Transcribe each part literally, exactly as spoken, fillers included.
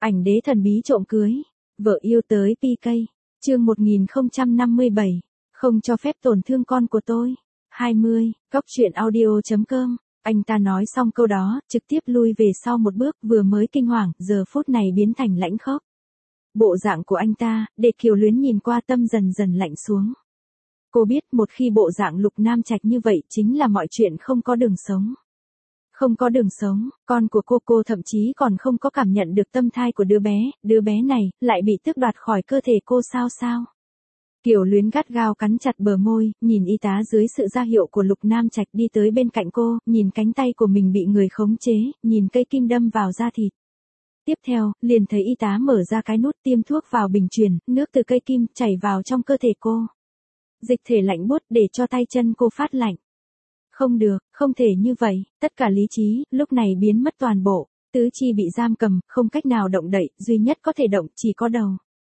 Ảnh đế thần bí trộm cưới. Vợ yêu tới pê ca. Chương một nghìn không trăm năm mươi bảy. Không cho phép tổn thương con của tôi. hai mươi. Góc truyện audio chấm com. Anh ta nói xong câu đó, trực tiếp lui về sau một bước, vừa mới kinh hoàng, giờ phút này biến thành lãnh khốc. Bộ dạng của anh ta, để Kiều Luyến nhìn qua tâm dần dần lạnh xuống. Cô biết một khi bộ dạng Lục Nam Trạch như vậy chính là mọi chuyện không có đường sống. Không có đường sống, con của cô cô thậm chí còn không có cảm nhận được tâm thai của đứa bé, đứa bé này lại bị tước đoạt khỏi cơ thể cô sao sao. Kiều Luyến gắt gao cắn chặt bờ môi, nhìn y tá dưới sự ra hiệu của Lục Nam Trạch đi tới bên cạnh cô, nhìn cánh tay của mình bị người khống chế, nhìn cây kim đâm vào da thịt. Tiếp theo, liền thấy y tá mở ra cái nút tiêm thuốc vào bình truyền, nước từ cây kim chảy vào trong cơ thể cô. Dịch thể lạnh buốt để cho tay chân cô phát lạnh. Không được, không thể như vậy, tất cả lý trí, lúc này biến mất toàn bộ, tứ chi bị giam cầm, không cách nào động đậy, duy nhất có thể động, chỉ có đầu.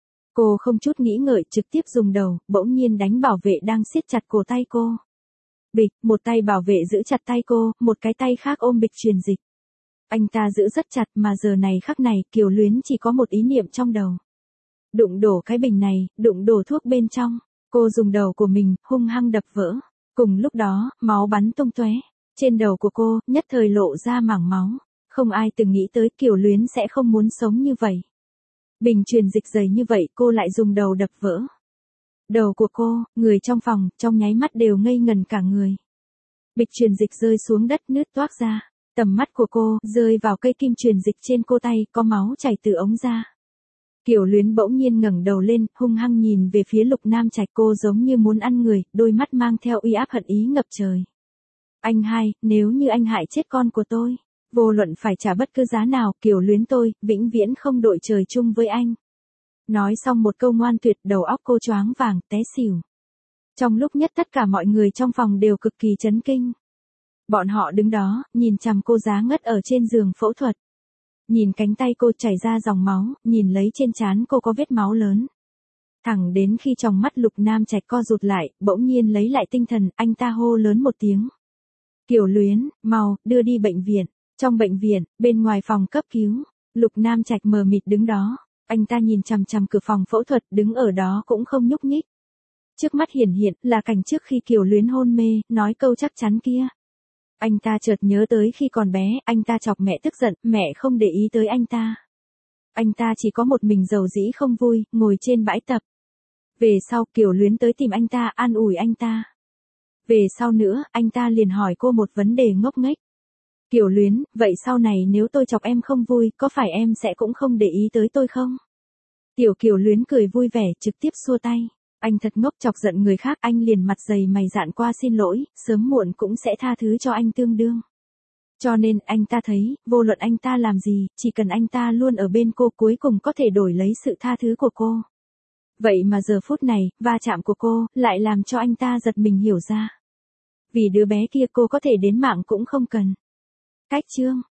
Cô không chút nghĩ ngợi, trực tiếp dùng đầu, bỗng nhiên đánh bảo vệ đang siết chặt cổ tay cô. Bịch, một tay bảo vệ giữ chặt tay cô, một cái tay khác ôm bịch truyền dịch. Anh ta giữ rất chặt mà giờ này khắc này, Kiều Luyến chỉ có một ý niệm trong đầu. Đụng đổ cái bình này, đụng đổ thuốc bên trong. Cô dùng đầu của mình, hung hăng đập vỡ. Cùng lúc đó, máu bắn tung tóe. Trên đầu của cô, nhất thời lộ ra mảng máu. Không ai từng nghĩ tới Kiều Luyến sẽ không muốn sống như vậy. Bình truyền dịch dày như vậy cô lại dùng đầu đập vỡ. Đầu của cô, người trong phòng, trong nháy mắt đều ngây ngần cả người. Bịch truyền dịch rơi xuống đất nứt toác ra. Tầm mắt của cô, rơi vào cây kim truyền dịch trên cô tay, có máu chảy từ ống ra. Kiều Luyến bỗng nhiên ngẩng đầu lên, hung hăng nhìn về phía Lục Nam Trạch, cô giống như muốn ăn người, đôi mắt mang theo uy áp hận ý ngập trời. Anh hai, nếu như anh hại chết con của tôi, vô luận phải trả bất cứ giá nào, Kiều Luyến tôi, vĩnh viễn không đội trời chung với anh. Nói xong một câu ngoan tuyệt, đầu óc cô choáng vàng, té xỉu. Trong lúc nhất tất cả mọi người trong phòng đều cực kỳ chấn kinh. Bọn họ đứng đó, nhìn chằm cô giá ngất ở trên giường phẫu thuật. Nhìn cánh tay cô chảy ra dòng máu, nhìn lấy trên trán cô có vết máu lớn. Thẳng đến khi tròng mắt Lục Nam Trạch co rụt lại, bỗng nhiên lấy lại tinh thần, anh ta hô lớn một tiếng. Kiều Luyến, mau, đưa đi bệnh viện. Trong bệnh viện, bên ngoài phòng cấp cứu, Lục Nam Trạch mờ mịt đứng đó. Anh ta nhìn chằm chằm cửa phòng phẫu thuật, đứng ở đó cũng không nhúc nhích. Trước mắt hiển hiện là cảnh trước khi Kiều Luyến hôn mê, nói câu chắc chắn kia. Anh ta chợt nhớ tới khi còn bé, anh ta chọc mẹ tức giận, mẹ không để ý tới anh ta. Anh ta chỉ có một mình giàu dĩ không vui, ngồi trên bãi tập. Về sau Kiều Luyến tới tìm anh ta, an ủi anh ta. Về sau nữa, anh ta liền hỏi cô một vấn đề ngốc nghếch. Kiều Luyến, vậy sau này nếu tôi chọc em không vui, có phải em sẽ cũng không để ý tới tôi không? Tiểu Kiều Luyến cười vui vẻ, trực tiếp xua tay. Anh thật ngốc, chọc giận người khác, anh liền mặt dày mày dạn qua xin lỗi, sớm muộn cũng sẽ tha thứ cho anh tương đương. Cho nên, anh ta thấy, vô luận anh ta làm gì, chỉ cần anh ta luôn ở bên cô cuối cùng có thể đổi lấy sự tha thứ của cô. Vậy mà giờ phút này, va chạm của cô, lại làm cho anh ta giật mình hiểu ra. Vì đứa bé kia cô có thể đến mạng cũng không cần. Cách chương.